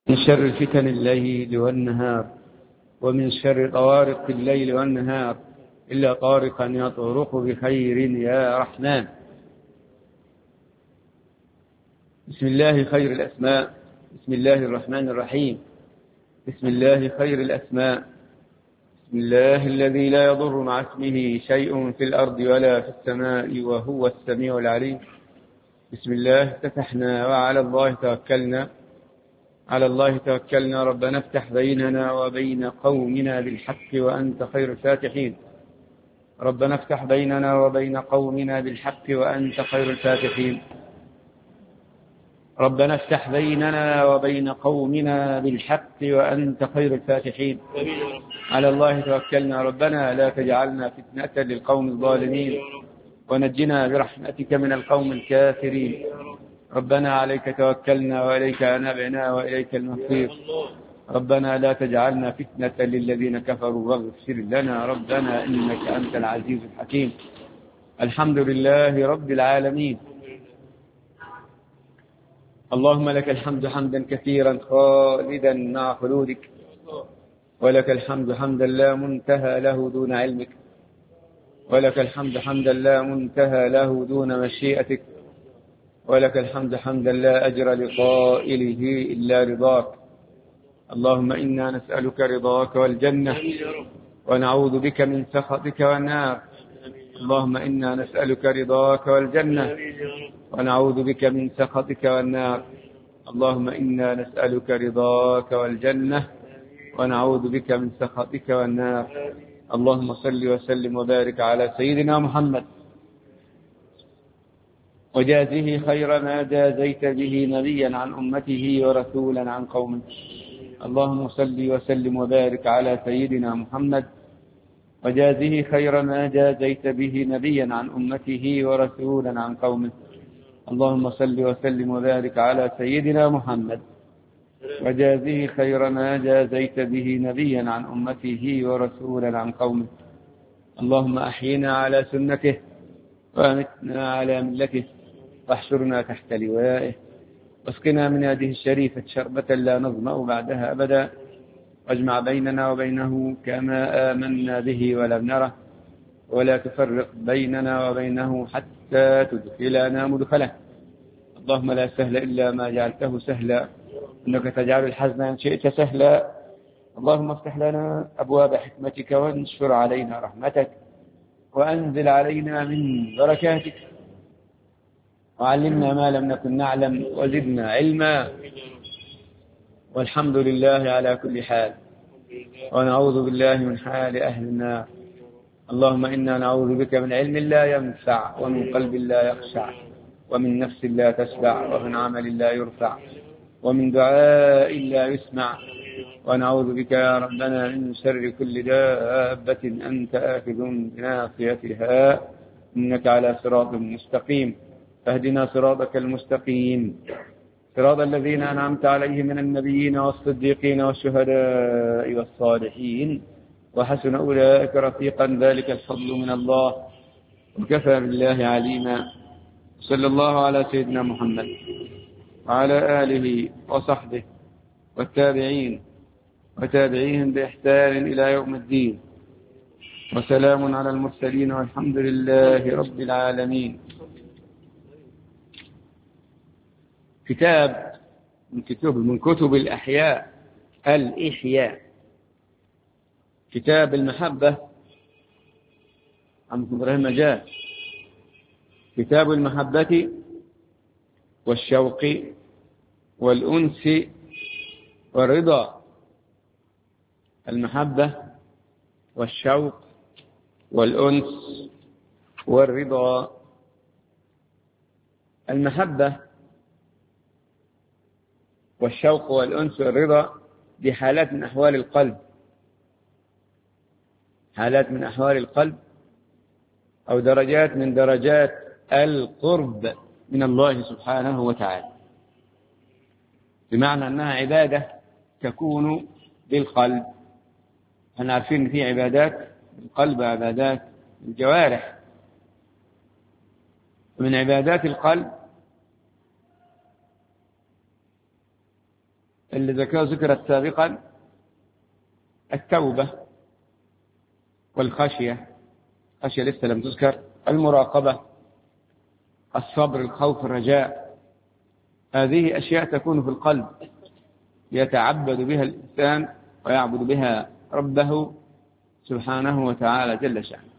من شر الفتن الليل والنهار، ومن شر طوارق الليل والنهار، إلا طارقا يطرق بخير يا رحمن. بسم الله خير الأسماء، بسم الله الرحمن الرحيم، بسم الله خير الأسماء، بسم الله الذي لا يضر مع اسمه شيء في الأرض ولا في السماء وهو السميع العليم. بسم الله افتتحنا وعلى الله توكلنا، على الله توكلنا. ربنا افتح بيننا وبين قومنا بالحق وأنت خير الفاتحين. ربنا افتح بيننا وبين قومنا بالحق وأنت خير الفاتحين. ربنا افتح بيننا وبين قومنا بالحق وأنت خير الفاتحين. على الله توكلنا. ربنا لا تجعلنا فتنة للقوم الظالمين، ونجنا برحمتك من القوم الكافرين. ربنا عليك توكلنا وإليك أنبنا وإليك المصير. ربنا لا تجعلنا فتنة للذين كفروا واغفر لنا ربنا إنك أنت العزيز الحكيم. الحمد لله رب العالمين. اللهم لك الحمد حمدا كثيرا خالدا مع خلودك، ولك الحمد حمدا لا منتهى له دون علمك، ولك الحمد حمدا لا منتهى له دون مشيئتك، ولك الحمد حمدا لا أجر لقائله إلا رضاك. اللهم إنا نسألك رضاك والجنة، ونعوذ بك من سخطك والنار. اللهم إنا نسألك رضاك والجنة، ونعوذ بك من سخطك والنار. اللهم إنا نسألك رضاك والجنة، ونعوذ بك من سخطك والنار. اللهم صل وسلم وبارك على سيدنا محمد، وجازه خير ما جازيت به نبيا عن أمته ورسولا عن قومه. اللهم صل وسلم وبارك على سيدنا محمد، وجازه خير ما جازيت به نبيا عن أمته ورسولا عن قومه. اللهم صل وسلم وبارك على سيدنا محمد، وجازه خير ما جازيت به نبيا عن أمته ورسولا عن قومه. اللهم أحينا على سنته، وأمتنا على ملته، واحشرنا تحت لوائه، واسقنا من يده الشريفة شربة لا نظمأ بعدها أبدا، واجمع بيننا وبينه كما آمنا به ولم نره، ولا تفرق بيننا وبينه حتى تدخلنا مدخله. اللهم لا سهل إلا ما جعلته سهلا، إنك تجعل الحزن إن شئت سهلا. اللهم افتح لنا أبواب حكمتك، وانشر علينا رحمتك، وأنزل علينا من بركاتك، وعلمنا ما لم نكن نعلم، وزدنا علما. والحمد لله على كل حال، ونعوذ بالله من حال أهل النار. اللهم إنا نعوذ بك من علم لا ينفع، ومن قلب لا يخشع، ومن نفس لا تشبع، ومن عمل لا يرفع، ومن دعاء لا يسمع. ونعوذ بك يا ربنا من شر كل دابة أنت آخذ بناصيتها، إنك على صراط مستقيم. فاهدنا صراطك المستقيم، صراط الذين أنعمت عليهم من النبيين والصديقين والشهداء والصالحين، وحسن أولئك رفيقا. ذلك الفضل من الله، وكفى بالله عليما. صلى الله على سيدنا محمد وعلى آله وصحبه والتابعين وتابعيهم بإحسان إلى يوم الدين، وسلام على المرسلين، والحمد لله رب العالمين. كتاب من كتب الأحياء، الإحياء، كتاب المحبة عن إبراهيم مجال. كتاب المحبة والشوق والأنس والرضا. المحبة والشوق والأنس والرضا. المحبة والشوق والأنس والرضا دي حالات من أحوال القلب، حالات من أحوال القلب، أو درجات من درجات القرب من الله سبحانه وتعالى، بمعنى أنها عبادة تكون بالقلب. احنا عارفين ان في عبادات القلب وعبادات الجوارح. من عبادات القلب اللي ذكرت سابقا: التوبة والخشية، خشية لسه لم تذكر، المراقبة، الصبر، الخوف، الرجاء. هذه أشياء تكون في القلب يتعبد بها الإنسان ويعبد بها ربه سبحانه وتعالى جل شأنه.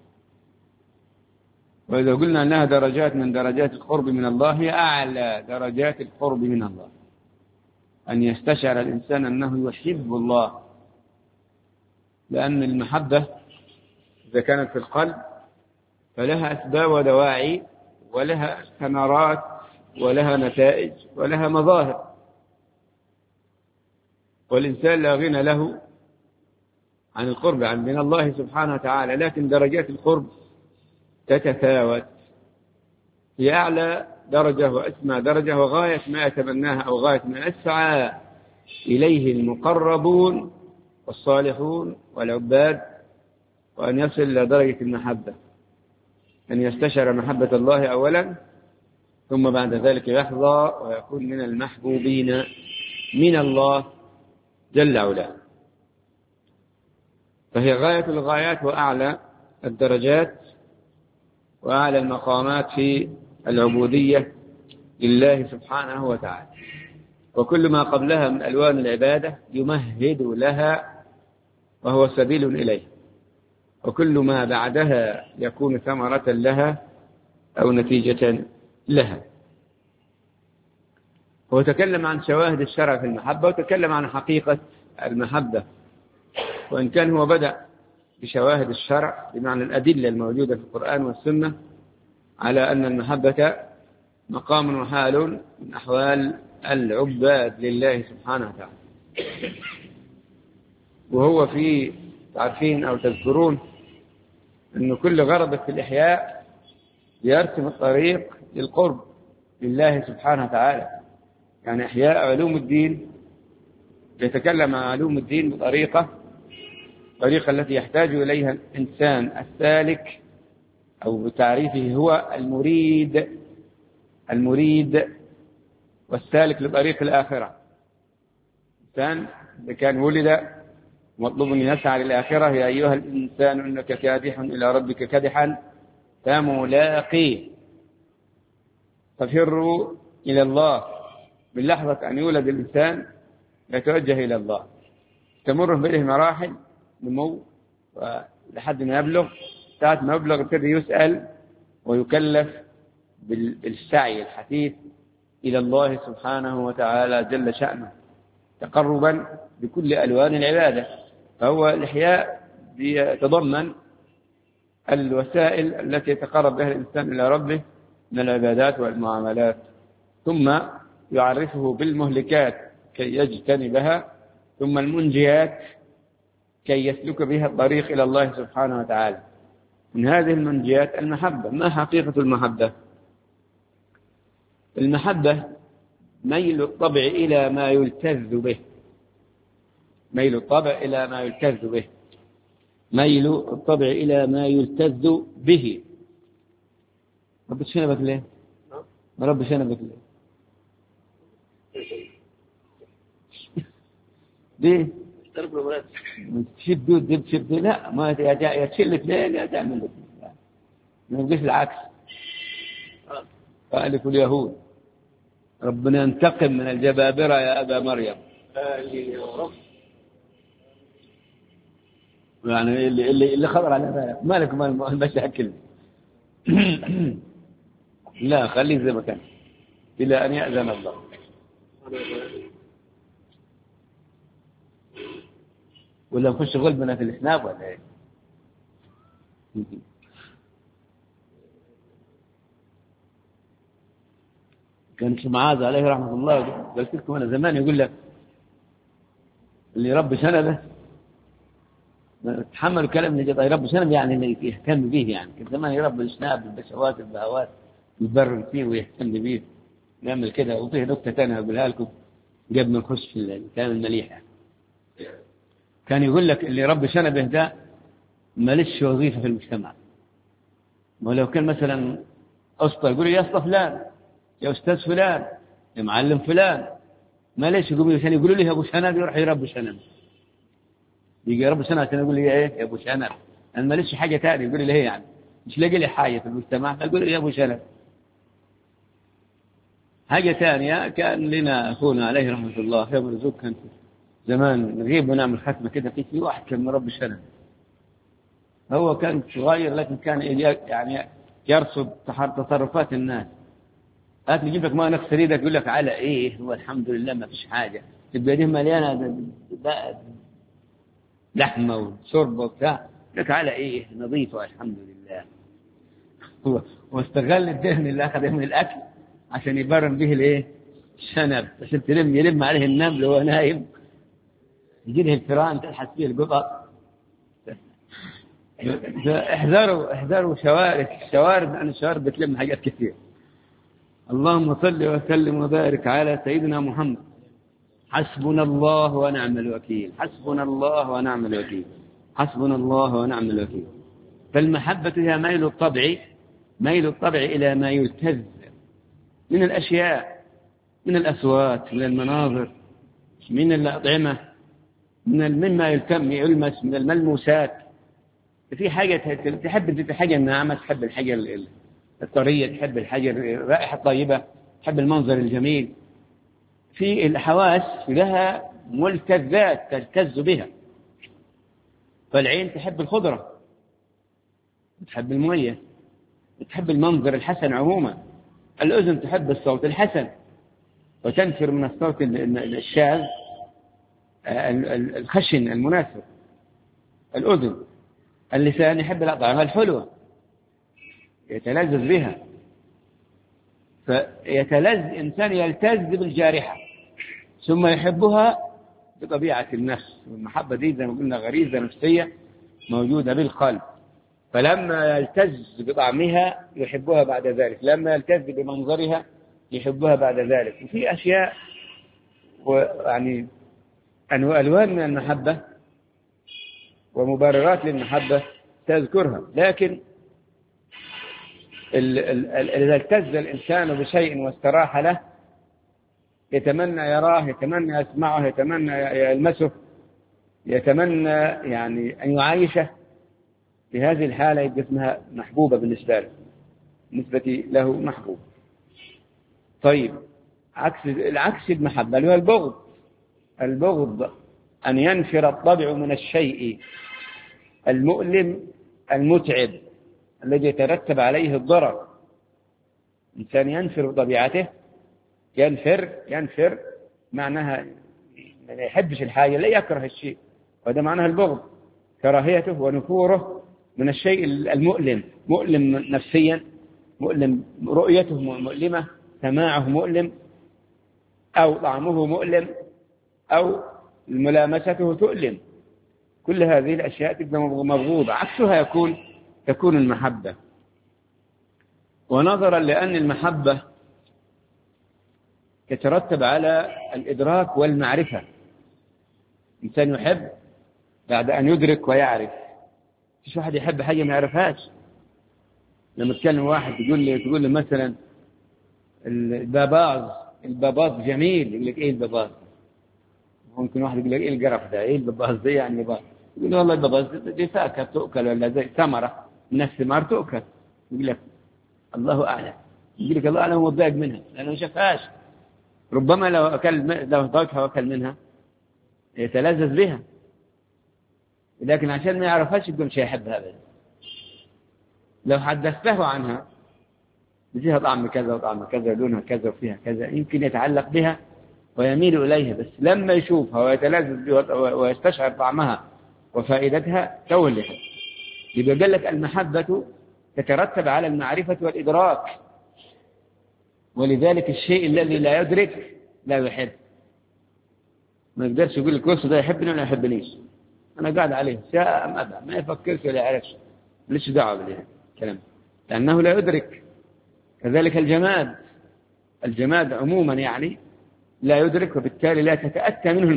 وإذا قلنا أنها درجات من درجات القرب من الله، هي أعلى درجات القرب من الله، أن يستشعر الإنسان أنه يحب الله، لأن المحبة إذا كانت في القلب فلها أسباب ودواعي، ولها ثمرات، ولها نتائج، ولها مظاهر. والإنسان لا غنى له عن القرب من الله سبحانه وتعالى، لكن درجات القرب تتفاوت، هي أعلى درجة وأسمى درجة وغاية ما يتمناها أو غاية ما يسعى إليه المقربون والصالحون والعباد، وأن يصل إلى درجة المحبة، أن يستشعر محبة الله أولا، ثم بعد ذلك يحظى ويكون من المحبوبين من الله جل وعلا. فهي غاية الغايات وأعلى الدرجات وأعلى المقامات في العبودية لله سبحانه وتعالى. وكل ما قبلها من ألوان العبادة يمهد لها وهو سبيل إليه، وكل ما بعدها يكون ثمرة لها أو نتيجة لها. هو تكلم عن شواهد الشرع في المحبة، وتكلم عن حقيقة المحبة، وإن كان هو بدأ بشواهد الشرع بمعنى الأدلة الموجودة في القرآن والسنة على أن المحبة مقام وحال من أحوال العباد لله سبحانه وتعالى. وهو في تعرفين أو تذكرون أن كل غرض في الإحياء يرسم الطريق للقرب لله سبحانه وتعالى. يعني إحياء علوم الدين يتكلم عن علوم الدين بطريقة التي يحتاج إليها الإنسان السالك، أو بتعريفه هو المريد والسالك لطريق الآخرة. الإنسان إذا كان ولد مطلوب أن يسعى للآخرة: يا أيها الإنسان إنك كادح إلى ربك كدحا فملاقيه، ففروا إلى الله. من لحظة أن يولد الإنسان يتوجه إلى الله، تمر به مراحل نمو لحد ما يبلغ، ساعة ما يبلغ يبتدي يسأل ويكلف بالسعي الحثيث إلى الله سبحانه وتعالى جل شأنه، تقربا بكل ألوان العبادة. فهو الإحياء يتضمن الوسائل التي يتقرب بها الإنسان إلى ربه من العبادات والمعاملات، ثم يعرفه بالمهلكات كي يجتنبها، ثم المنجيات كي يسلك بها الطريق إلى الله سبحانه وتعالى. من هذه المنجيات المحبة. ما حقيقة المحبة؟ المحبة ميل الطبع إلى ما يلتذ به، ميل الطبع إلى ما يلتذ به، ميل الطبع إلى ما يلتذ به. رب شنبك ليه؟ رب شنبك ليه؟ ليه؟ تشد ودب تشد، لا ما يا تشل اثنين يا تعمل اثنين، ما يبقاش العكس. قالت اليهود: ربنا ينتقم من الجبابرة يا أبا مريم. يعني اللي خبر على بالك مالك المشاكل. لا خليه زي ما كان إلى أن يأذن الله. ولا نخش غلبنا في الإسناب ولا إيه؟ كان الشيخ معاذ عليه رحمة الله قلت لكم أنا زمان يقول لك اللي رب شنبه تحمل كلام من جد رب شنبه، يعني اللي يهتم به. يعني كان زمان يربي الشناب بالبشوات البهوات يبرر فيه ويهتم به، نعمل كده. وفيه نكتة ثانية أقولها لكم قبل ما نخش في الكلام المليح. كان يقول لك اللي رب شنبه ده مالش وظيفة في المجتمع، ولو كان مثلا أسطى يقول يا أسطى فلان، يا أستاذ فلان، يا معلم فلان، ما ليش عشان يقولوا لي يا أبو شنب يروح يربي شنب، يجي يربي شنب عشان يقول لي إيه يا أبو شنب. أنا ما ليش حاجة تانية يقول لي إيه يعني، مش لاقي لي حاجة في المجتمع أقول لي يا أبو شنب. حاجة ثانية، كان لنا أخونا عليه رحمة الله يوم الرزق، كان زمان نغيب ونعمل ختمة كده، في واحد كان مربي شنب. هو كان صغير لكن كان يعني يرصد تصرفات الناس. هات يجيب لك ما نغسل ايدك يقول لك على ايه، هو الحمد لله ما فيش حاجة، تبقى دي مليانة لحمة وشربة وبتاع، لك على ايه نظيفة الحمد لله. واستغل الدهن اللي أخذه من الأكل عشان يبرم به الايه الشنب، عشان يلم عليه النمل وهو نايم، يجي له الفيران تلحس فيه القطط. احذروا الشوارد، لأن الشوارد بتلم حاجات كثير. اللهم صل وسلم وبارك على سيدنا محمد. حسبنا الله ونعم الوكيل، حسبنا الله ونعم الوكيل، حسبنا الله ونعم الوكيل. فالمحبة هي ميل الطبع إلى ما يلتذ من الأشياء، من الأصوات، من المناظر، من الأطعمة، مما يلمس، من الملموسات. في حاجة تحب حاجة الناعمة، تحب الحاجة الطرية، تحب الحاجة الرائحة الطيبة، تحب المنظر الجميل. في الحواس لها ملتذات تلتذ بها. فالعين تحب الخضرة، تحب المية، تحب المنظر الحسن عموما. الأذن تحب الصوت الحسن وتنفر من الصوت الشاذ الخشن المناسب. الأذن. اللسان يحب الأطعمة الحلوة يتلذذ بها. إنسان يلتذ بالجارحة ثم يحبها بطبيعة النفس. والمحبة دي زي ما قلنا غريزة نفسية موجودة بالقلب، فلما يلتذ بطعمها يحبها بعد ذلك، لما يلتذ بمنظرها يحبها بعد ذلك. وفي أشياء ويعني ألوان من المحبة ومبررات للمحبة تذكرها، لكن إذا التذ الإنسان بشيء واستراح له يتمنى يراه، يتمنى يسمعه، يتمنى يلمسه، يتمنى يعني أن يعايشه، في هذه الحالة يبقى اسمها محبوبة بالنسبة له، بالنسبة له محبوب. طيب العكس المحبة اللي هو البغض. البغض أن ينفر الطبع من الشيء المؤلم المتعب الذي يترتب عليه الضرر. إنسان ينفر بطبيعته، ينفر معناها ما يحبش الحاجة، لا يكره الشيء، وهذا معناها البغض، كراهيته ونفوره من الشيء المؤلم، مؤلم نفسيا، مؤلم رؤيته مؤلمة، سماعه مؤلم، أو طعمه مؤلم، أو ملامسته تؤلم. كل هذه الأشياء تبقى مبغوضة. عكسها تكون المحبة. ونظرا لأن المحبة تترتب على الإدراك والمعرفة. إنسان يحب بعد أن يدرك ويعرف. فيش واحد يحب حاجة ما يعرفهاش. لما تكلم واحد تقول له مثلا الباباز جميل، يقول لك إيه الباباز؟ ممكن واحد يقول لك إيه القرف ده؟ إيه الباباز ده يعني باباز؟ يقول له والله الباباز دي فاكهة تؤكل، ولا زي ثمرة من الثمار تؤكل. يقول لك الله أعلم. يقول لك الله أعلم، هو متضايق منها لأنه ما شافهاش. ربما لو ضاقها وأكل منها يتلذذ بها، لكن عشان ما يعرفهاش يقول مش هيحبها أبدا. لو حدثته عنها فيها طعم كذا وطعم كذا ولونها كذا وفيها كذا، يمكن يتعلق بها ويميل إليها، بس لما يشوفها ويتلذذ بها ويستشعر طعمها وفائدتها تولها. يبقى قال لك المحبة تترتب على المعرفة والإدراك، ولذلك الشيء الذي لا يدرك لا يحب. ما يقدرش يقول لك وصل ده يحبني ولا يحبنيش، أنا قاعد عليه شاء أم أبى، ما يفكرش ولا يعرفش، ليش دعوة بالكلام، لأنه لا يدرك. كذلك الجماد عموما يعني لا يدرك، وبالتالي لا تتأتى منه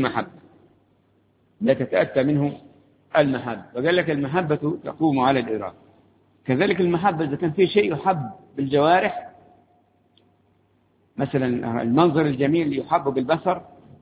المحبة. وقال لك المحبة تقوم على الإدراك. كذلك المحبة إذا كان في شيء يحب بالجوارح، مثلا المنظر الجميل يحب بالبصر،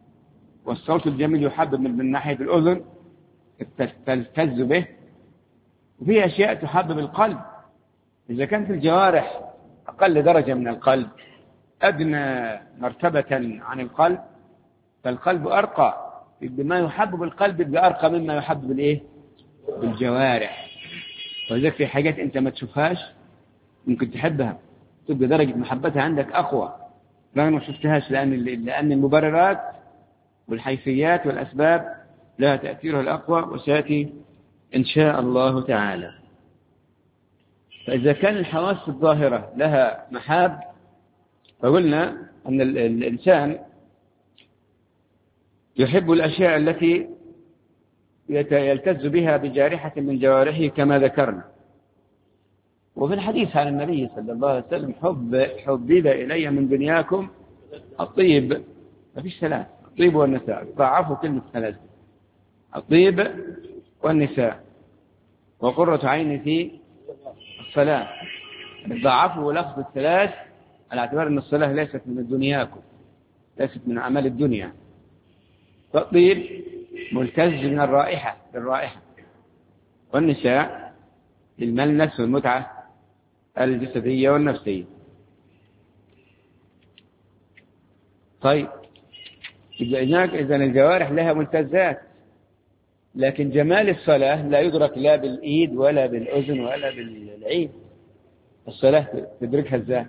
والصوت الجميل يحبب من ناحية الأذن تلتز به، وفي أشياء تحبب القلب. إذا كانت الجوارح أقل درجة من القلب، أدنى مرتبة عن القلب، فالقلب أرقى، بما يحبب القلب يبقى أرقى مما يحبب الإيه؟ بالجوارح. ولذلك في حاجات أنت ما تشوفهاش ممكن تحبها، تبقى درجة محبتها عندك أقوى رغم ما شفتهاش، لأن المبررات والحيثيات والأسباب لها تأثيرها الأقوى، وسيأتي إن شاء الله تعالى. فإذا كان الحواس الظاهرة لها محاب، فقلنا أن الإنسان يحب الأشياء التي يلتز بها بجارحة من جوارحه كما ذكرنا. وفي الحديث عن النبي صلى الله عليه وسلم حبب إلي من دنياكم الطيب، ما فيش ثلاث، الطيب والنساء، ضعفوا كلمة ثلاث، الطيب والنساء وقرة عيني في الصلاة. ضعفوا لفظ الثلاث على اعتبار أن الصلاة ليست من دنياكم، ليست من أعمال الدنيا. فالطيب ملتز من الرائحة للرائحة، والنساء للملمس والمتعة الجسدية والنفسية. طيب إذا الجوارح لها ملتزات، لكن جمال الصلاة لا يدرك لا بالإيد ولا بالأذن ولا بالعين. الصلاة تدركها ازاي؟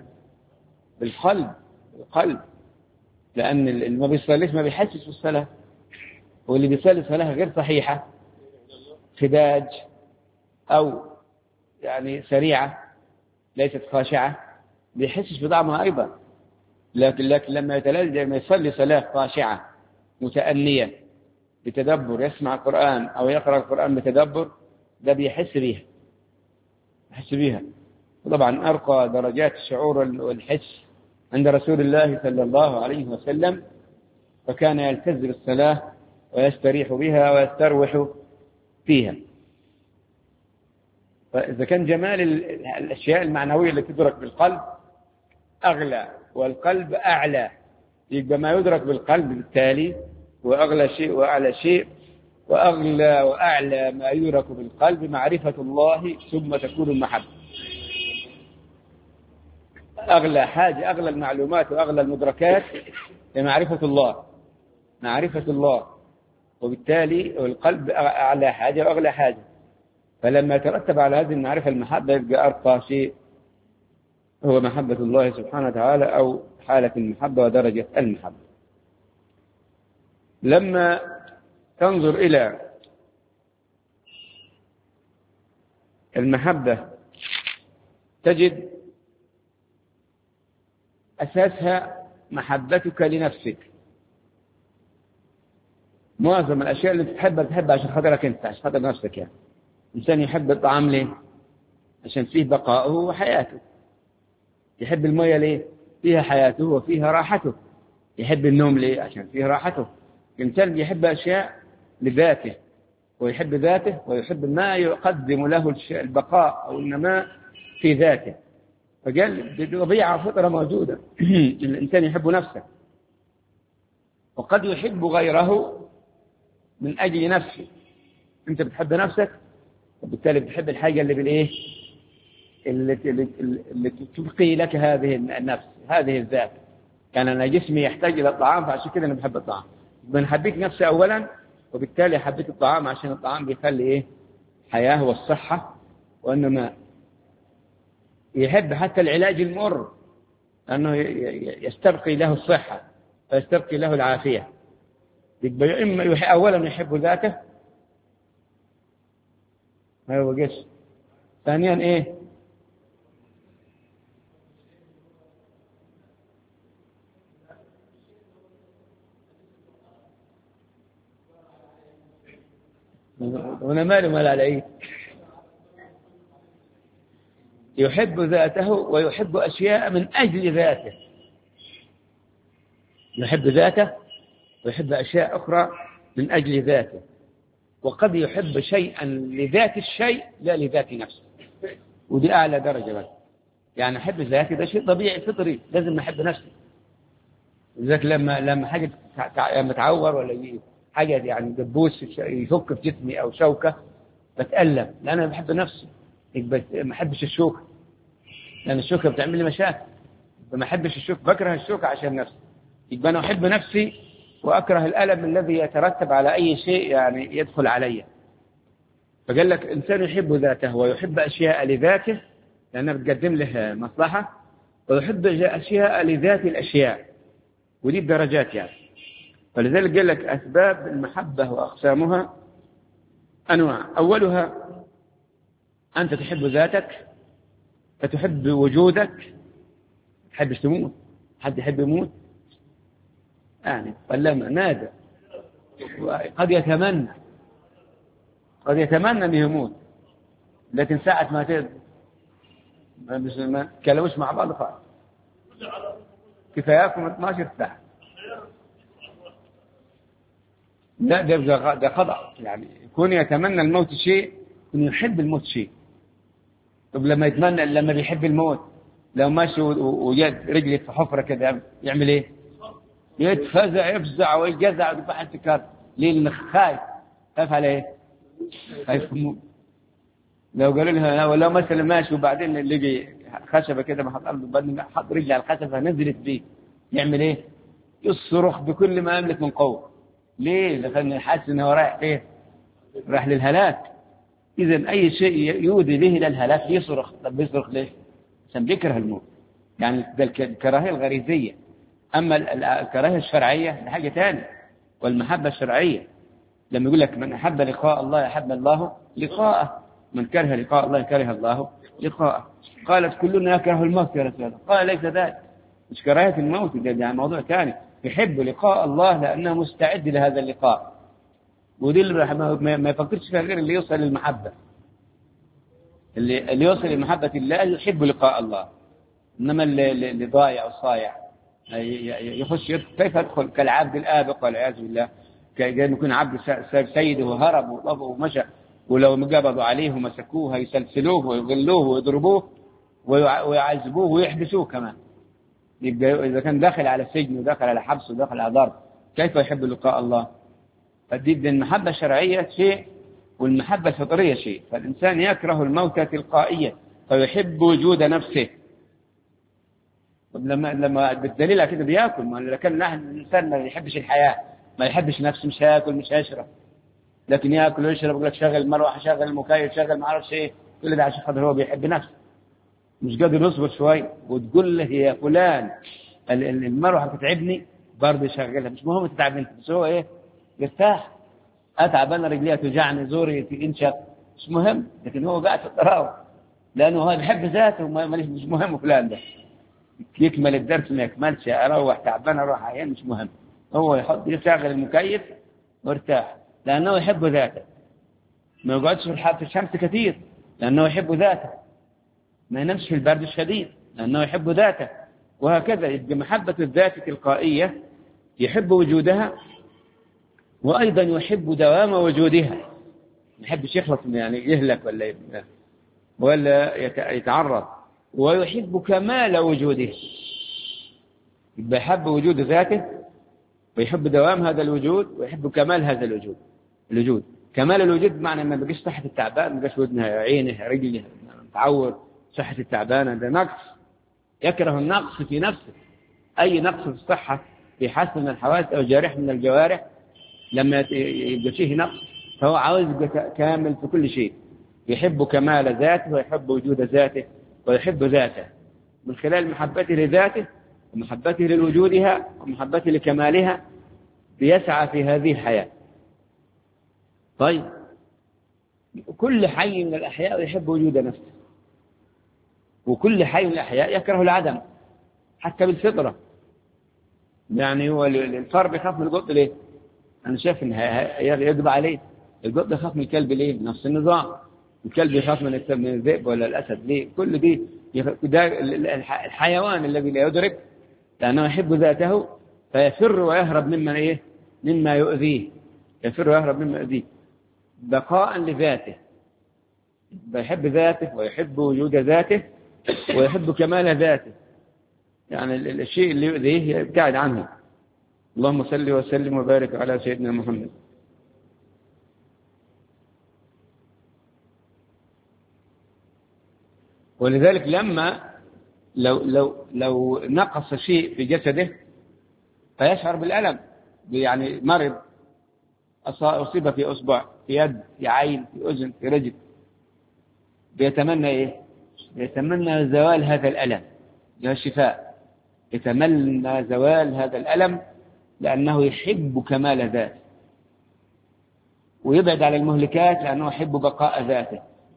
بالقلب، لأن اللي ما بيصليش ما بيحسش بالصلاة، واللي بيصلي صلاة غير صحيحة خداج أو يعني سريعة ليست خاشعة بيحسش بطعمها أيضا. لكن لما يصلي صلاة خاشعة متأنية بتدبر، يسمع القرآن أو يقرأ القرآن بتدبر، ده بيحس بيها. طبعا أرقى درجات الشعور والحس عند رسول الله صلى الله عليه وسلم، فكان يلتز بالصلاة ويستريح بها ويستروح فيها. فإذا كان جمال الأشياء المعنوية التي تدرك بالقلب أغلى والقلب أعلى، يبقى ما يدرك بالقلب بالتالي وأغلى شيء وأعلى شيء، وأغلى وأعلى ما يدرك بالقلب معرفة الله ثم تكون المحبة. أغلى حاجة، أغلى المعلومات وأغلى المدركات هي معرفة الله، وبالتالي القلب أعلى حاجة وأغلى حاجة. فلما يترتب على هذه المعرفة المحبة يبقى أرقى شيء هو محبة الله سبحانه وتعالى، أو حالة المحبة ودرجة المحبة. لما تنظر إلى المحبة تجد أساسها محبتك لنفسك. معظم الأشياء اللي تحبها عشان خاطرك أنت، عشان خاطر نفسك. يعني الإنسان يحب الطعام ليه؟ عشان فيه بقاؤه وحياته. يحب المية ليه؟ فيها حياته وفيها راحته. يحب النوم ليه؟ عشان فيه راحته. الإنسان يحب أشياء لذاته، ويحب ذاته، ويحب ما يقدم له البقاء أو النماء في ذاته. فقال بطبيعة فطرة موجودة الإنسان يحب نفسه، وقد يحب غيره من أجل نفسه. أنت بتحب نفسك، وبالتالي بتحب الحاجة اللي بالإيه؟ اللي تبقي لك هذه النفس، هذه الذات. كان أنا جسمي يحتاج إلى الطعام، فعشان كده أنا بحب الطعام. بنحبك نفسي أولا، وبالتالي حبيت الطعام عشان الطعام بيخلي إيه؟ حياة والصحة والنماء. يحب حتى العلاج المر، لأنه يستبقي له الصحة ويستبقي له العافية. يبقى إما أولا يحب ذاته، ما هو قش. ثانيا إيه؟ هنا ماله مال عليه. يحب ذاته ويحب أشياء من أجل ذاته. يحب ذاته ويحب أشياء أخرى من أجل ذاته. وقد يحب شيئا لذات الشيء لا لذات نفسه، ودي أعلى درجة بس. يعني أحب ذاتي ده شيء طبيعي فطري، لازم أحب نفسي. لذلك لما حاجة لما تعور ولا حاجة يعني دبوس يفك في جسمي أو شوكة بتألم، لأن أنا بحب نفسي، ما أحبش الشوكة، لأن الشوكة بتعمل لي مشاكل، فما أحبش الشوكة، بكره الشوكة عشان نفسي، يبقى أنا أحب نفسي وأكره الألم الذي يترتب على أي شيء يعني يدخل علي. فقال لك إنسان يحب ذاته ويحب أشياء لذاته لأنها بتقدم له مصلحة، ويحب أشياء لذات الأشياء، ودي بدرجات يعني. فلذلك قال لك أسباب المحبة وأقسامها أنواع. أولها أنت تحب ذاتك فتحب وجودك، تحبش تموت، حد يحب يموت يعني ولا نادى، قد يتمنى أن يموت، لكن ساعة ما تكلموش مع بعض خالص، كفاياكم 12 ساعة. لا ده خطأ، يعني يكون يتمنى الموت شيء، يكون يحب الموت شيء. طب لما بيحب الموت، لو ماشي وجد رجلي في حفرة كده يعمل ايه؟ يفزع ويجزع ويذبح السكر. ليه؟ لأنه خايف على ايه؟ خايف يموت. لو قالوا لها لو مثلا ماشي وبعدين لقي خشبة كده محط أرض وبعدين حط رجلي على الخشبة نزلت بيه، يعمل ايه؟ يصرخ بكل ما يملك من قوة. ليه؟ لأنه حاسس انه رايح ايه؟ رايح للهلاك. إذا أي شيء يودي به إلى الهلاك يصرخ. طب بيصرخ ليه؟ عشان بيكره الموت. يعني ده الكراهية الغريزية. أما الكراهية الشرعية ده حاجة ثانية. والمحبة الشرعية لما يقول لك من أحب لقاء الله أحب الله لقاءه، من كره لقاء الله كره الله لقاءه. قالت كلنا يكره الموت يا رسول الله، قال ليس ذلك، مش كراهية الموت، ده موضوع ثاني. يحب لقاء الله لأنه مستعد لهذا اللقاء، ودي اللي ما يفكرش فيها غير اللي يوصل للمحبة. اللي يوصل لمحبة الله يحب لقاء الله. إنما اللي ضايع وصايع يخش كيف يدخل كالعبد الآبق والعياذ بالله، كأنه يكون عبد سيده وهرب وطبه ومشى، ولو قبضوا عليه ومسكوه يسلسلوه ويغلوه ويضربوه ويعذبوه ويحبسوه كمان. يبقى إذا كان داخل على سجن وداخل على حبس وداخل على ضرب كيف يحب لقاء الله؟ فدي المحبة الشرعية شيء والمحبة الفطرية شيء. فالإنسان يكره الموت تلقائيا فيحب وجود نفسه. لما بالدليل كده بياكل، ما لكن الإنسان ما يحبش الحياة، ما يحبش نفسه، مش هياكل مش هيشرب، لكن ياكل ويشرب، يقول لك شغل المروحة شغل المكيف شغل ما اعرفش ايه، كل ده عشان خاطر هو بيحب نفسه، مش قادر يصبر شوي وتقول له يا فلان المروحة بتتعبني برضه يشغلها، مش مهم تتعب انت، بس هو ايه يرتاح. اتعب انا رجليها توجعني زوري ينشف مش مهم، لكن هو قاعد في الطراوه لانه هو بيحب ذاته مش مهم فلان ده يكمل الدرس ما يكملش، اروح تعبان اروح عيان مش مهم، هو يشغل المكيف وارتاح لانه يحب ذاته. ما يقعدش في الشمس كثير لانه يحب ذاته، ما ينامش في البرد الشديد لانه يحب ذاته، وهكذا. يبقى محبة الذات تلقائية، يحب وجودها وأيضا يحب دوام وجودها، ما يحبش يخلص يعني يهلك ولا يتعرض، ويحب كمال وجوده. يبقى يحب وجود ذاته ويحب دوام هذا الوجود ويحب كمال هذا الوجود. كمال الوجود بمعنى ما بقيش صحة التعبان، ما بقيش ودنها عينه رجله متعور، صحة التعبان ده نقص، يكره النقص في نفسه. أي نقص في الصحة في حاسة من الحواس أو جارح من الجوارح لما يبقى فيه نقص فهو عاوز يبقى كامل في كل شيء. يحب كمال ذاته ويحب وجود ذاته ويحب ذاته من خلال محبته لذاته ومحبته لوجودها ومحبته لكمالها، بيسعى في هذه الحياة. طيب كل حي من الأحياء يحب وجود نفسه، وكل حي من الأحياء يكره العدم حتى بالفطرة. يعني هو الفار بيخاف من القط ليه؟ أنا شايف إن يجب عليه. القط يخاف من الكلب ليه؟ نفس النظام. الكلب يخاف من الذئب ولا الأسد ليه؟ كل دي ده الحيوان الذي لا يدرك لأنه يحب ذاته فيفر ويهرب مما يؤذيه، يفر ويهرب مما يؤذيه بقاء لذاته. يحب ذاته ويحب وجود ذاته ويحب كمال ذاته، يعني الشيء اللي يؤذيه يبتعد عنه. اللهم صل وسلم وبارك على سيدنا محمد. ولذلك لما لو نقص شيء في جسده فيشعر بالألم، يعني مرض أصيب في أصبع، في يد، في عين، في أذن، في رجل، بيتمنى إيه؟ يتمنى زوال هذا الألم، الشفاء، يتمنى زوال هذا الألم لأنه يحب كمال ذاته، ويبعد عن المهلكات لأنه يحب بقاء ذاته،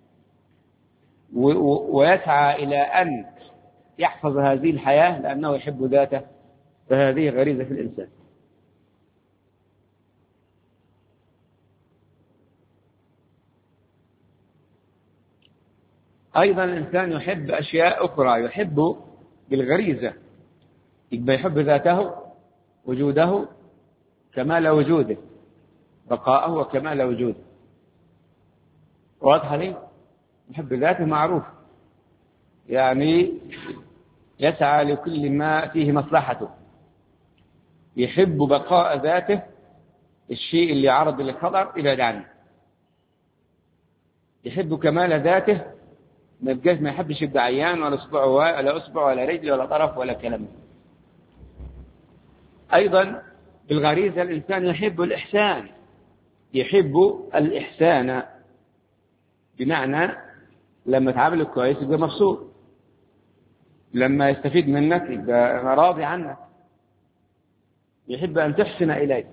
ويسعى إلى أن يحفظ هذه الحياة لأنه يحب ذاته، فهذه غريزة في الإنسان. أيضا الإنسان يحب أشياء أخرى، يحب بالغريزة، يبقى يحب ذاته، وجوده، كمال وجوده، بقاءه وكمال وجوده. واضح لي؟ يحب ذاته معروف، يعني يسعى لكل ما فيه مصلحته، يحب بقاء ذاته، الشيء اللي عرض للخطر يبعد عنه، يحب كمال ذاته، ما يحبش يبقى عيان ولا أصبع ولا رجل ولا طرف ولا كلام. أيضا بالغريزة الإنسان يحب الإحسان، يحب الإحسان، بمعنى لما تعاملك كويس يبقى مبسوط، لما يستفيد منك يبقى راضي عنك، يحب أن تحسن إليه،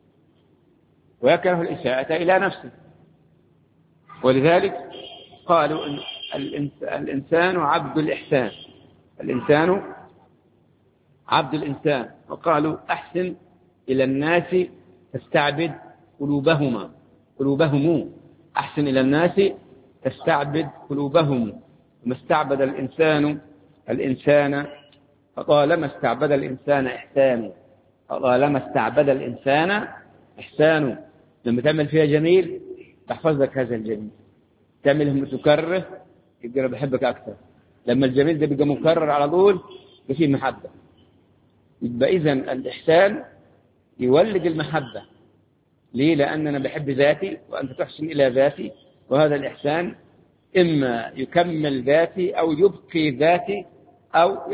ويكره الإساءة إلى نفسه. ولذلك قالوا إن الإنسان عبد الإحسان، الإنسان عبد الإنسان، وقالوا أحسن إلى الناس تستعبد قلوبهم، أحسن إلى الناس تستعبد قلوبهم. وما استعبد الإنسان فطالما استعبد الإنسان إحسانه، فطالما استعبد الإنسان إحسانه. لما تعمل فيها جميل تحفظ لك هذا الجميل، تعمله متكرر يبقى بحبك أكثر، لما الجميل ده بيبقى مكرر على طول فيه محبة. يبقى إذن الإحسان يولد المحبة. ليه؟ لأن أنا بحب ذاتي وأنت تحسن إلى ذاتي، وهذا الإحسان إما يكمل ذاتي أو يبقي ذاتي، أو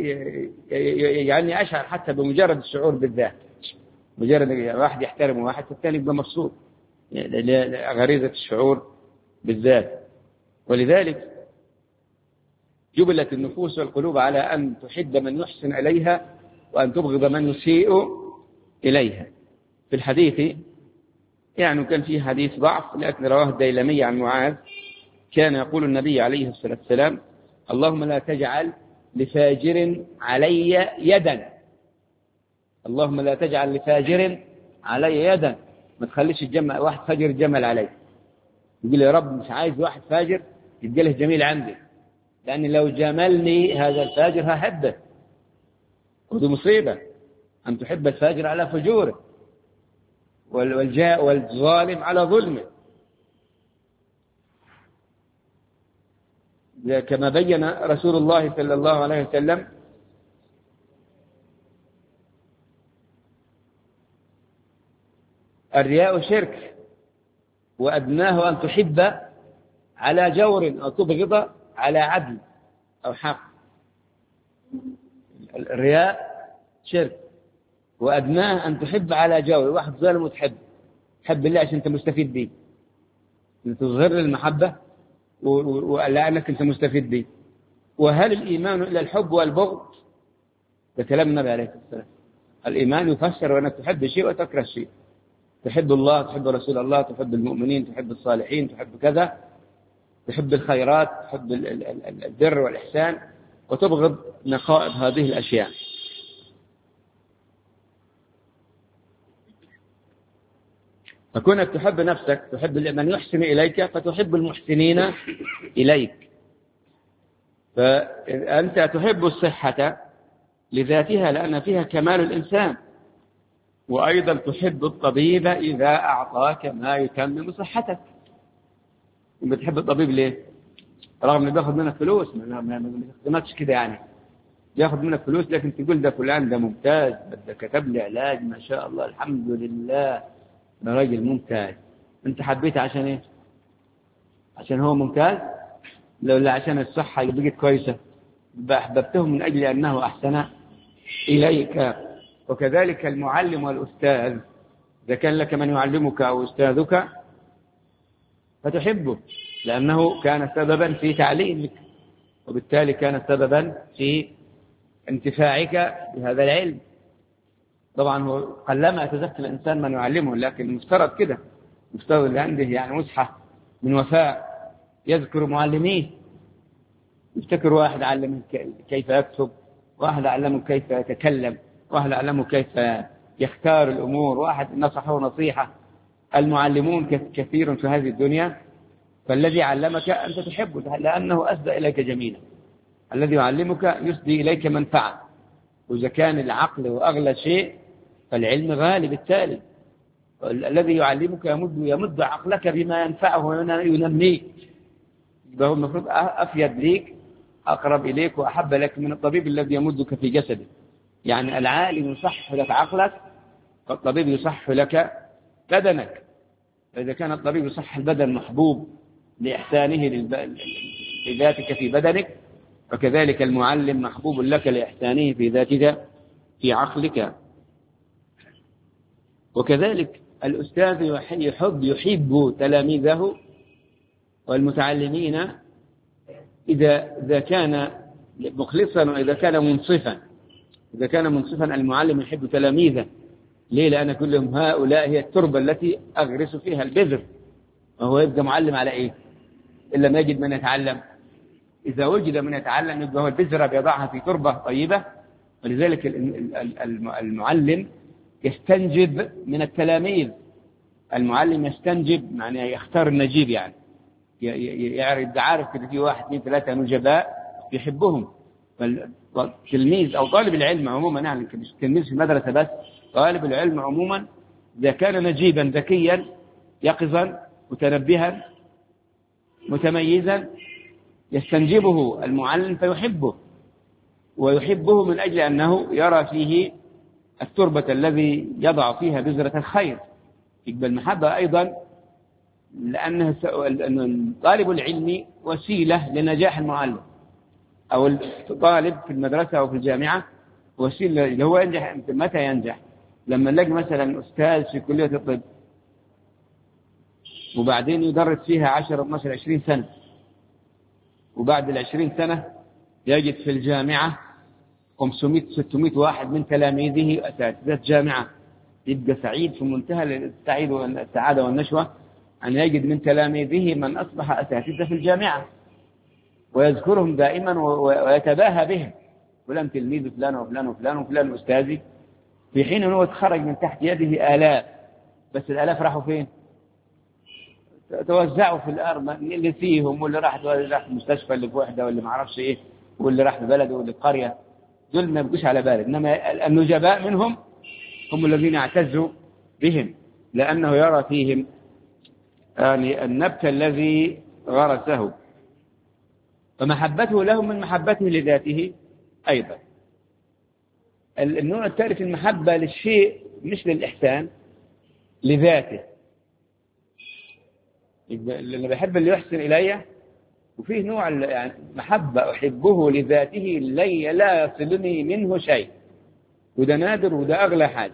يعني أشعر حتى بمجرد الشعور بالذات، مجرد واحد يحترم واحد الثاني يبقى مبسوط، غريزة الشعور بالذات. ولذلك جبلت النفوس والقلوب على أن تحب من يحسن إليها وأن تبغض من يسيء إليها. في الحديث يعني كان فيه حديث ضعف لكن رواه الديلمي عن معاذ، كان يقول النبي عليه الصلاة والسلام: اللهم لا تجعل لفاجر علي يدا، اللهم لا تجعل لفاجر علي يدا، ما تخليش واحد فاجر جمل علي. يقول يا رب مش عايز واحد فاجر يبقى له جميل عندي، لأن لو جملني هذا الفاجر هحبه، ودي مصيبة أن تحب الفاجر على فجوره، والظالم على ظلمه. كما بين رسول الله صلى الله عليه وسلم الرياء شرك، وأدناه أن تحب على جور أو تبغض على عدل أو حق. الرياء شرك، وأدناه أن تحب على جور، واحد ظالم وتحب، تحب الله عشان أنت مستفيد به، تظهر المحبة ولأنك أنت مستفيد به. وهل الإيمان إلا الحب والبغض؟ ده كلام النبي عليه الصلاة والسلام. الإيمان يفسر وأنك تحب شيء وتكره شيء، تحب الله، تحب رسول الله، تحب المؤمنين، تحب الصالحين، تحب كذا، تحب الخيرات، تحب البر والإحسان، وتبغض نقائض هذه الأشياء. فكونك تحب نفسك، تحب من يحسن إليك، فتحب المحسنين إليك. فأنت تحب الصحة لذاتها لأن فيها كمال الإنسان، وأيضا تحب الطبيب إذا أعطاك ما يتمم صحتك. بتحب الطبيب ليه؟ رغم أنه بياخذ منك فلوس، ما يخدمكش كده يعني، ياخذ منك فلوس، لكن تقول ده فلان ده ممتاز، ده كتب لي علاج ما شاء الله الحمد لله، ده راجل ممتاز. انت حبيته عشان ايه؟ عشان هو ممتاز؟ لولا عشان الصحة بقت كويسة أحببته من أجل أنه أحسن إليك. وكذلك المعلم والأستاذ، إذا كان لك من يعلمك أو أستاذك فتحبه لأنه كان سببا في تعليمك، وبالتالي كان سببا في انتفاعك بهذا العلم. طبعا هو قلما يتذكر الإنسان من يعلمه، لكن المفترض كده، المفترض اللي عنده يعني مسحة من وفاء يذكر معلميه. يفتكر واحد علمه كيف يكتب، واحد علمه كيف يتكلم، واحد علمه كيف يختار الأمور، واحد نصحه نصيحة. المعلمون كثير في هذه الدنيا، فالذي علمك أنت تحبه لأنه أسدى إليك جميلا. الذي يعلمك يسدي إليك منفعة، وإذا كان العقل وأغلى شيء فالعلم غالي. بالتالي الذي يعلمك يمد عقلك بما ينفعه وينميك، يبقى هو المفروض أفيد ليك، أقرب إليك وأحب لك من الطبيب الذي يمدك في جسده. يعني العالم يصحح لك عقلك، فالطبيب يصحح لك بدنك. فإذا كان الطبيب يصحح البدن محبوب لإحسانه لذاتك في بدنك، فكذلك المعلم محبوب لك لإحسانه في ذاتك في عقلك. وكذلك الأستاذ يحب تلاميذه والمتعلمين إذا كان مخلصا وإذا كان منصفا. إذا كان منصفا المعلم يحب تلاميذه. ليه؟ لأن كلهم هؤلاء هي التربة التي أغرس فيها البذر. وهو يبقى معلم على إيه؟ إلا ما يجد من يتعلم. إذا وجد من يتعلم يبقى هو البذرة بيضعها في تربة طيبة. ولذلك المعلم يستنجب من التلاميذ. المعلم يستنجب، يعني يختار النجيب، يعني يعرف عارف كده في 1 2 3 نجباء يحبهم. فالتلميذ أو طالب العلم عموما، يعني مش تلميذ في المدرسة بس، طالب العلم عموما إذا كان نجيبا ذكيا يقظا متنبها متميزا يستنجبه المعلم فيحبه، ويحبه من أجل أنه يرى فيه التربة الذي يضع فيها بذرة الخير. يقبل المحبة أيضا لأنه طالب العلم وسيلة لنجاح المعلم، أو الطالب في المدرسة أو في الجامعة وسيلة اللي هو ينجح. متى ينجح؟ لما نلاقي مثلا أستاذ في كلية الطب وبعدين يدرس فيها 10 12 20 سنة، وبعد 20 سنة يجد في الجامعة 500 600 واحد من تلاميذه أساتذة جامعة. يبقى سعيد في منتهى السعادة والنشوة أن يجد من تلاميذه من أصبح أساتذة في الجامعة، ويذكرهم دائما ويتباهى بهم. فلان تلميذ فلان وفلان وفلان وفلان أستاذي، في حين أنه تخرج من تحت يده آلاف، بس الآلاف راحوا فين؟ توزعوا في الأرض. اللي فيهم واللي راح المستشفى اللي في وحدة واللي ما عرفش إيه واللي راح ببلده واللي في قرية، دول ما يبقوش على باله. إنما النجباء منهم هم الذين اعتزوا بهم، لأنه يرى فيهم يعني النبت الذي غرسه. فمحبته لهم من محبته لذاته أيضا. النوع الثالث المحبة للشيء مش للإحسان، لذاته. اللي بحب اللي يحسن إلي، وفيه نوع يعني محبة أحبه لذاته لا يصلني منه شيء، وده نادر وده أغلى حاجة.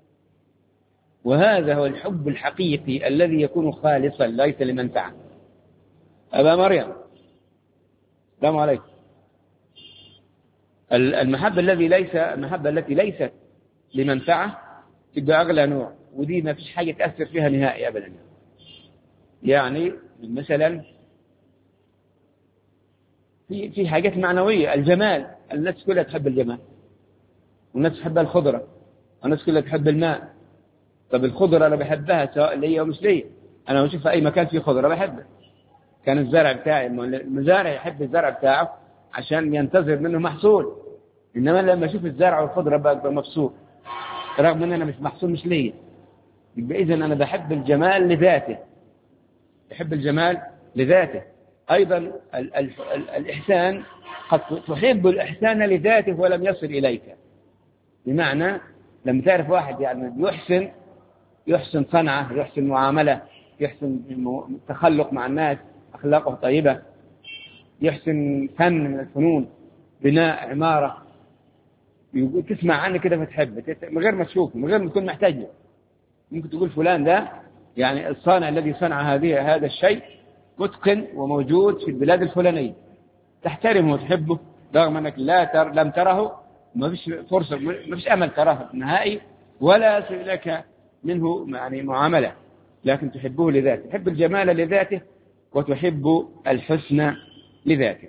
وهذا هو الحب الحقيقي الذي يكون خالصا ليس لمنفعة. أبا مريم السلام عليكم. المحبة التي ليست لمنفعة تبقى أغلى نوع، ودي ما فيش حاجة تأثر فيها نهائي أبدا. يعني مثلا في حاجات معنوية، الجمال، الناس كلها تحب الجمال، والناس تحب الخضرة، والناس كلها تحب الماء. طب الخضرة أنا بحبها سواء لي أو مش لي. أنا بشوف أي مكان فيه خضرة بحبه. كان الزرع بتاعي، المزارع يحب الزرع بتاعه عشان ينتظر منه محصول. إنما لما أشوف الزرع والخضرة بقى مبسوط، رغم أن أنا مش محصول مش لي. يبقى إذن أنا بحب الجمال لذاته، بحب الجمال لذاته. أيضا الإحسان قد تحب الإحسان لذاته ولم يصل إليك. بمعنى لما تعرف واحد يعني يحسن صنعة، يحسن معاملة، يحسن تخلق مع الناس، أخلاقه طيبة، يحسن فن من الفنون، بناء، عمارة، تسمع عنه كده فتحب من غير ما تشوفه، من غير ما تكون محتاج له. ممكن تقول فلان ده يعني الصانع الذي صنع هذا الشيء متقن وموجود في البلاد الفلانية، تحترمه وتحبه رغم أنك لم تره، ما فيش فرصة، ما فيش أمل تراه نهائي، ولا يصل لك منه يعني معاملة، لكن تحبه لذاته، تحب الجمال لذاته وتحب الحسن لذاته.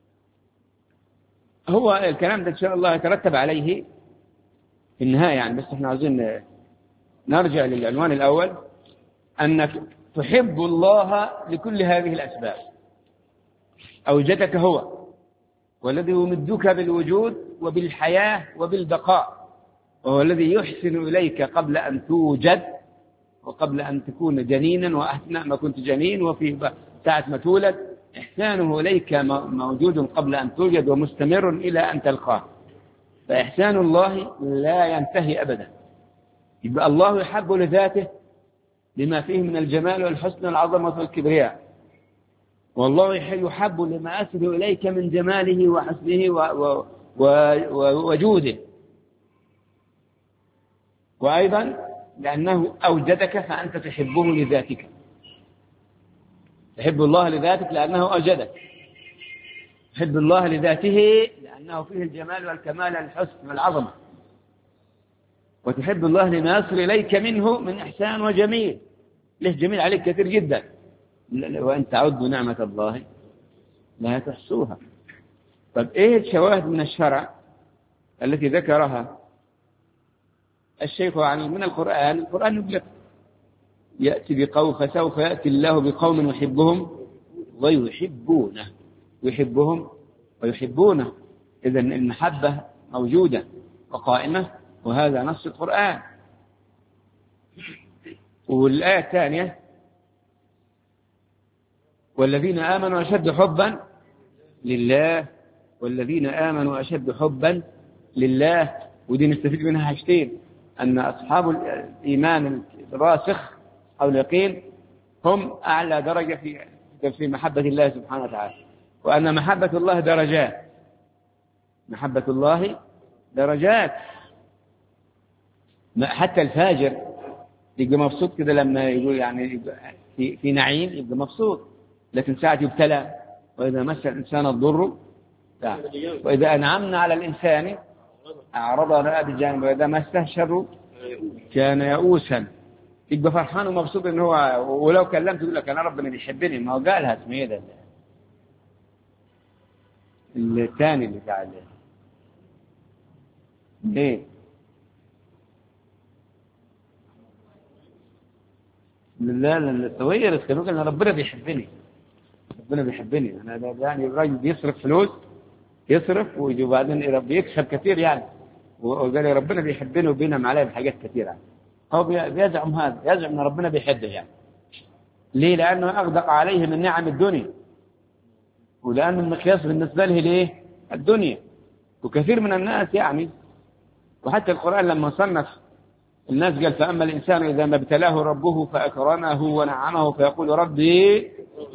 هو الكلام ده إن شاء الله يترتب عليه في النهاية يعني، بس احنا عاوزين نرجع للعنوان الأول، أنك تحب الله لكل هذه الأسباب. أوجدك هو، والذي يمدك بالوجود وبالحياة وبالبقاء، وهو الذي يحسن إليك قبل أن توجد وقبل أن تكون جنينا، وأثناء ما كنت جنين، وفي ساعة ما تولد. إحسانه إليك موجود قبل أن توجد ومستمر إلى أن تلقاه، فإحسان الله لا ينتهي أبدا. يبقى الله يحب لذاته لما فيه من الجمال والحسن والعظمة والكبرياء، والله يحب لما أسد إليك من جماله وحسنه ووجوده، وأيضا لأنه أوجدك فأنت تحبه لذاتك. تحب الله لذاتك لأنه أوجدك، تحب الله لذاته لأنه فيه الجمال والكمال والحسن والعظمة، وتحب الله لما يصل إليك منه من إحسان وجميل. له جميل عليك كثير جدا، وأن تعدوا نعمة الله لا تحصوها. طب إيه الشواهد من الشرع التي ذكرها الشيخ عن من القرآن يقول يأتي بقوم، فسوف يأتي الله بقوم يحبهم ويحبونه، يحبهم ويحبونه. إذن المحبة موجودة وقائمة، وهذا نص القرآن. والآية الثانية والذين آمنوا أشد حبا لله، والذين آمنوا أشد حبا لله. ودي نستفيد منها حاجتين، أن أصحاب الإيمان الراسخ أو اليقين هم أعلى درجة في محبة الله سبحانه وتعالى، وأن محبة الله درجات، محبة الله درجات. حتى الفاجر يبقى مبسوط كده لما يقول يعني في نعيم يبقى مبسوط، لكن ساعة يبتلى وإذا مس الإنسان الضر وإذا أنعمنا على الإنسان أعرض ونأى بالجانب، وإذا مسه الشر كان يئوسا. يبقى فرحان ومبسوط إن هو، ولو كلمت يقول لك أنا ربنا بيحبني، ما هو قالها اسمه إيه ده الثاني اللي قاعد إيه لا التوير يقول أنا ربنا بيحبني، ربنا بيحبني. أنا يعني الراجل بيصرف فلوس، يصرف وبعدين رب يكسب كثير يعني، وقال لي ربنا بيحبني وبينعم عليه بحاجات كثيرة. هو بيزعم هذا، يزعم أن ربنا بيحبه يعني. ليه؟ لأنه أغدق عليه من نعم الدنيا، ولأن المقياس بالنسبة له ليه؟ الدنيا. وكثير من الناس يعني، وحتى القرآن لما صنف الناس قال فأما الإنسان إذا ما ابتلاه ربه فأكرمه ونعمه فيقول ربي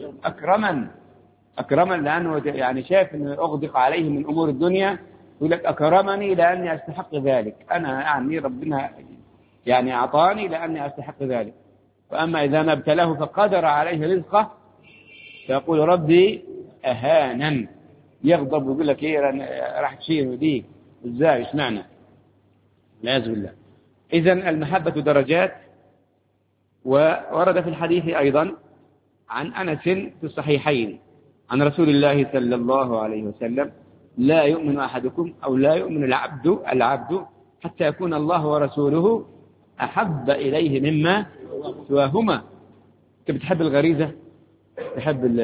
أكرما، لأنه يعني شايف أنه أغدق عليه من أمور الدنيا، يقول لك أكرمني لأني أستحق ذلك، أنا يعني ربنا يعني أعطاني لأني أستحق ذلك. وأما إذا ما ابتلاه فقدر عليه رزقه فيقول ربي أهانا، يغضب ويقول لك إيه راح تشيله دي إزاي، إيش معنى؟ والعياذ بالله. إذن المحبة درجات. وورد في الحديث أيضا عن أنس في الصحيحين عن رسول الله صلى الله عليه وسلم لا يؤمن أحدكم أو لا يؤمن العبد حتى يكون الله ورسوله أحب إليه مما سواهما. أنت بتحب الغريزة، تحب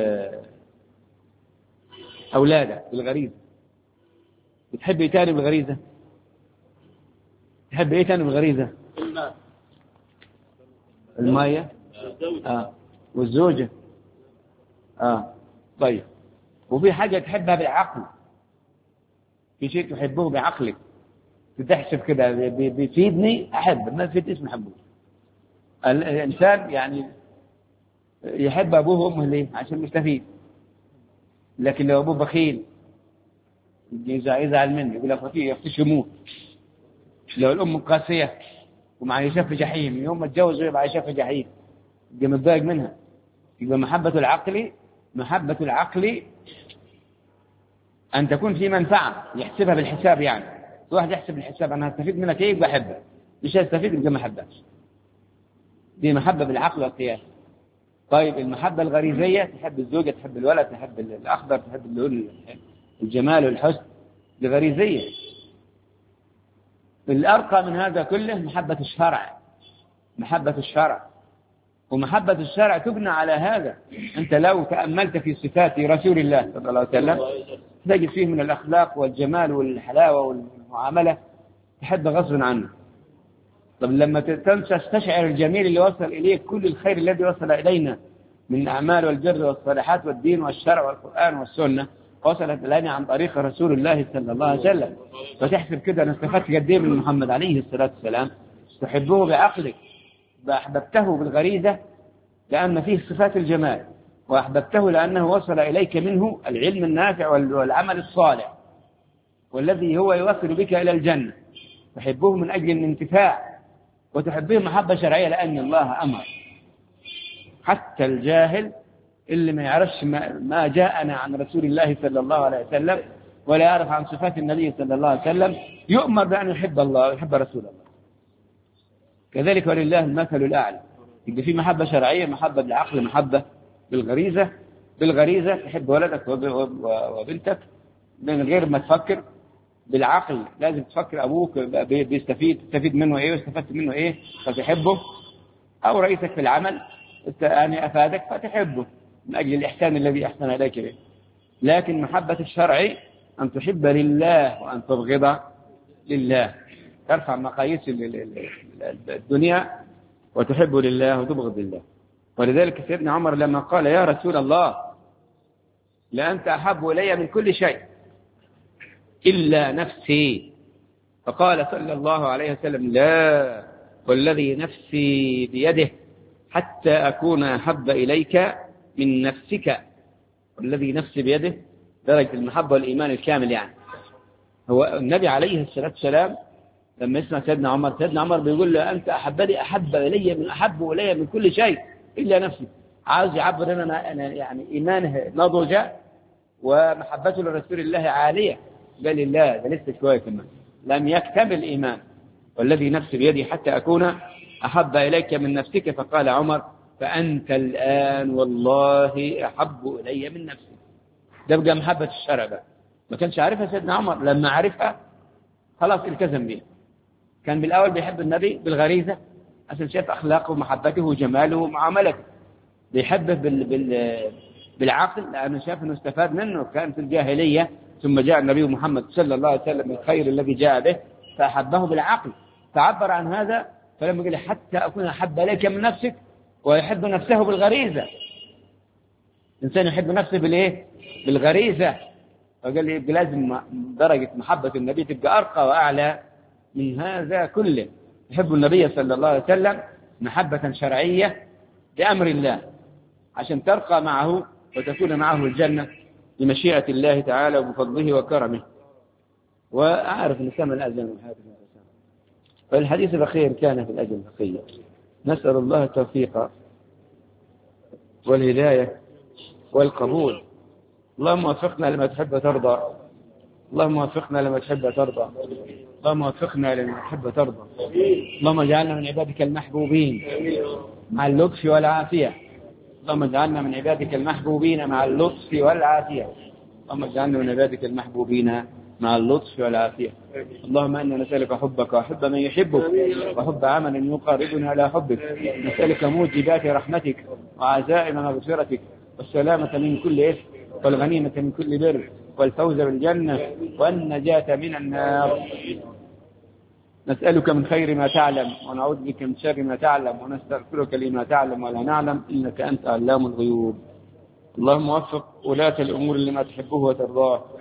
أولادك بالغريزة، بتحب إيه تاني بالغريزة؟ تحب إيه تاني بالغريزة؟ المية والزوجة طيب. وفي حاجة تحبها بالعقل، في شيء تحبه بعقلك، تحسب كده بيفيدني أحب، ما بيفيدنيش ما أحبوش. الإنسان يعني يحب أبوه وأمه ليه؟ عشان مستفيد. لكن لو أبوه بخيل يزعل منه، يقول لك يختش يموت. لو الأم قاسية ومعيشة في جحيم، يوم ما تجوز يبقى عايشة في جحيم، يبقى متضايق منها. يبقى محبة العقل أن تكون في منفعة، يحسبها بالحساب. يعني واحد يحسب الحساب، أنا هستفيد منك إيه بحبه، مش هستفيد يبقى ما حبهاش. دي محبة بالعقل والقياس. طيب المحبة الغريزية، تحب الزوجة، تحب الولد، تحب الأخضر، تحب اللون، الجمال والحسن، الغريزية. الأرقى من هذا كله محبة الشرع. ومحبة الشرع تبنى على هذا. أنت لو تأملت في صفات رسول الله صلى الله عليه وسلم تجد فيه من الأخلاق والجمال والحلاوة والمعاملة تحب غصب عنه. طب لما تستشعر الجميل اللي وصل إليك، كل الخير الذي وصل إلينا من أعمال والبر والصالحات والدين والشرع والقرآن والسنة وصلت إلينا عن طريق رسول الله صلى الله عليه وسلم، فتحسب كده أنا استفدت قد إيه من محمد عليه الصلاة والسلام. تحبه بعقلك، فأحببته بالغريزة لأن فيه صفات الجمال، وأحببته لأنه وصل إليك منه العلم النافع والعمل الصالح والذي هو يوصل بك إلى الجنة. تحبه من أجل الانتفاع، وتحبه محبة شرعية لأن الله أمر. حتى الجاهل اللي ما يعرفش ما جاءنا عن رسول الله صلى الله عليه وسلم ولا يعرف عن صفات النبي صلى الله عليه وسلم يؤمر بأن يحب الله ويحب رسول الله. كذلك ولله المثل الأعلى. يبقى في محبة شرعية، محبة بالعقل، محبة بالغريزة تحب ولدك وبنتك من غير ما تفكر. بالعقل لازم تفكر أبوك تستفيد منه إيه واستفدت منه إيه فتحبه، أو رئيسك في العمل يعني أفادك فتحبه من أجل الإحسان الذي أحسن إليك به. لكن محبة الشرع أن تحب لله وأن تبغض لله، ترفع مقاييس الدنيا وتحب لله وتبغض لله. ولذلك سيدنا عمر لما قال يا رسول الله لأنت أحب إلي من كل شيء إلا نفسي، فقال صلى الله عليه وسلم لا والذي نفسي بيده حتى أكون أحب إليك من نفسك. والذي نفسي بيده درجة المحبة والإيمان الكامل. يعني هو النبي عليه الصلاة والسلام لما يسمع سيدنا عمر بيقول له أنت أحب إلي من كل شيء إلا نفسي. عاوز يعبر أنا يعني إيمانه نضج ومحبته لرسول الله عالية. قال الله ده لسه شوية كمان لم يكتمل إيمان. والذي نفسي بيدي حتى أكون أحب إليك من نفسك. فقال عمر فأنت الآن والله أحب إلي من نفسي. ده بقى محبة الشرع بقى. ما كانش عارفها سيدنا عمر، لما عرفها خلاص التزم بها. كان بالأول بيحب النبي بالغريزة عشان شاف أخلاقه ومحبته وجماله ومعاملته. بيحبه بالعقل لأنه شاف أنه استفاد منه، كان في الجاهلية ثم جاء النبي محمد صلى الله عليه وسلم الخير الذي جاء به فأحبه بالعقل، فعبر عن هذا. فلما قال حتى أكون أحب إليك من نفسك، ويحب نفسه بالغريزة. الإنسان يحب نفسه بالإيه؟ بالغريزة. فقال لي لازم درجة محبة النبي تبقى أرقى وأعلى من هذا كله. يحب النبي صلى الله عليه وسلم محبة شرعية بأمر الله عشان ترقى معه وتكون معه الجنة بمشيئة الله تعالى وبفضله وكرمه. وأعرف أن كما الأذن من هذا فالحديث الأخير كان في الأجل البقية. نسأل الله التوفيق والهداية والقبول. اللهم وفقنا لما تحب وترضى. اللهم وفقنا لما تحب وترضى. اللهم وفقنا لما تحب وترضى. اللهم اجعلنا من عبادك المحبوبين مع اللطف والعافية. اللهم اجعلنا من عبادك المحبوبين مع اللطف والعافية. اللهم اجعلنا من عبادك المحبوبين مع اللطف والعافية. اللهم إنا نسألك حبك وحب من يحبك وحب عمل يقربنا إلى حبك. نسألك موجبات رحمتك وعزائم مغفرتك والسلامة من كل إثم والغنيمة من كل بر والفوز بالجنة والنجاة من النار. نسألك من خير ما تعلم ونعوذ بك من شر ما تعلم ونستغفرك لما تعلم ولا نعلم إنك أنت علام الغيوب. اللهم وفق ولاة الأمور لما تحبه وترضاه.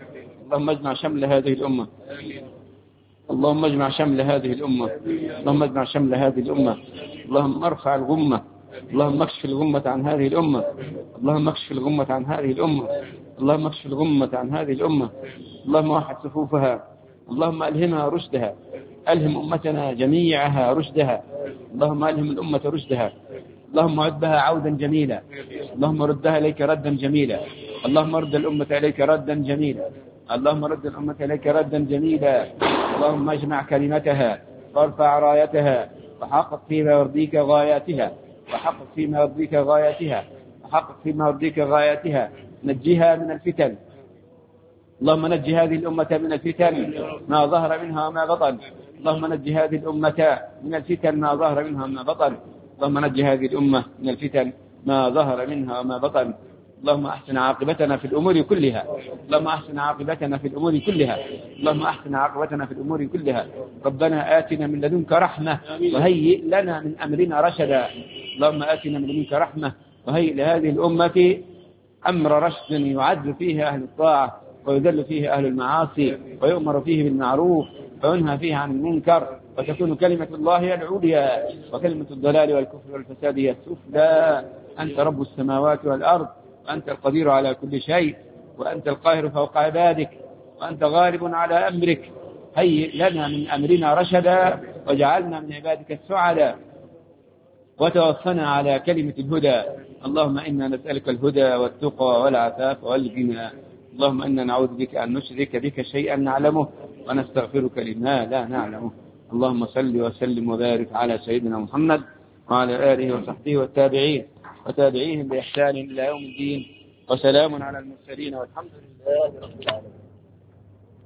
اللهم اجمع شمل هذه الأمة، اللهم اجمع شمل هذه الأمة، اللهم اجمع شمل هذه الأمة، اللهم ارفع الغمة، اللهم اكشف الغمة عن هذه الأمة، اللهم اكشف الغمة عن هذه الأمة، اللهم اكشف الغمة عن هذه الأمة، اللهم وحد صفوفها، اللهم ألهمها رشدها، ألهم أمتنا جميعها رشدها، اللهم ألهم الأمة رشدها، اللهم عد بها عودا جميلا، اللهم ردها إليك ردا جميلا، اللهم رد الأمة إليك ردا جميلا، اللهم رد الأمة إليك ردا جميلا، اللهم اجمع كلمتها وارفع رايتها وحقق فيما يرضيك غاياتها، وحقق فيما يرضيك غاياتها، وحقق فيما يرضيك غاياتها، نجيها من الفتن، اللهم نجي هذه الأمة من الفتن ما ظهر منها وما بطن، اللهم نجي هذه الأمة من الفتن ما ظهر منها وما بطن، اللهم نجي هذه الأمة من الفتن ما ظهر منها وما بطن، اللهم أحسن عاقبتنا في الأمور كلها، اللهم أحسن عاقبتنا في الأمور كلها، اللهم أحسن عاقبتنا في الأمور كلها، ربنا آتنا من لدنك رحمة وهيئ لنا من أمرنا رشدا، اللهم آتنا من لدنك رحمة وهيئ لهذه الأمة أمر رشد يعد فيه أهل الطاعة ويذل فيه أهل المعاصي ويؤمر فيه بالمعروف وينهى فيه عن المنكر، وتكون كلمة الله هي العليا وكلمة الضلال والكفر والفساد هي السفلى. أنت رب السماوات والأرض، وأنت القدير على كل شيء، وأنت القاهر فوق عبادك، وأنت غالب على أمرك، هيئ لنا من أمرنا رشدا وجعلنا من عبادك السعداء، وتوفنا على كلمة الهدى. اللهم إنا نسألك الهدى والتقى والعفاف والغنى، اللهم إنا نعوذ بك أن نشرك بك شيئا نعلمه ونستغفرك لما لا نعلمه. اللهم صل وسلم وبارك على سيدنا محمد وعلى آله وصحبه والتابعين وتابعيهم بإحسان إلى يوم الدين، وسلام على المرسلين والحمد لله رب العالمين.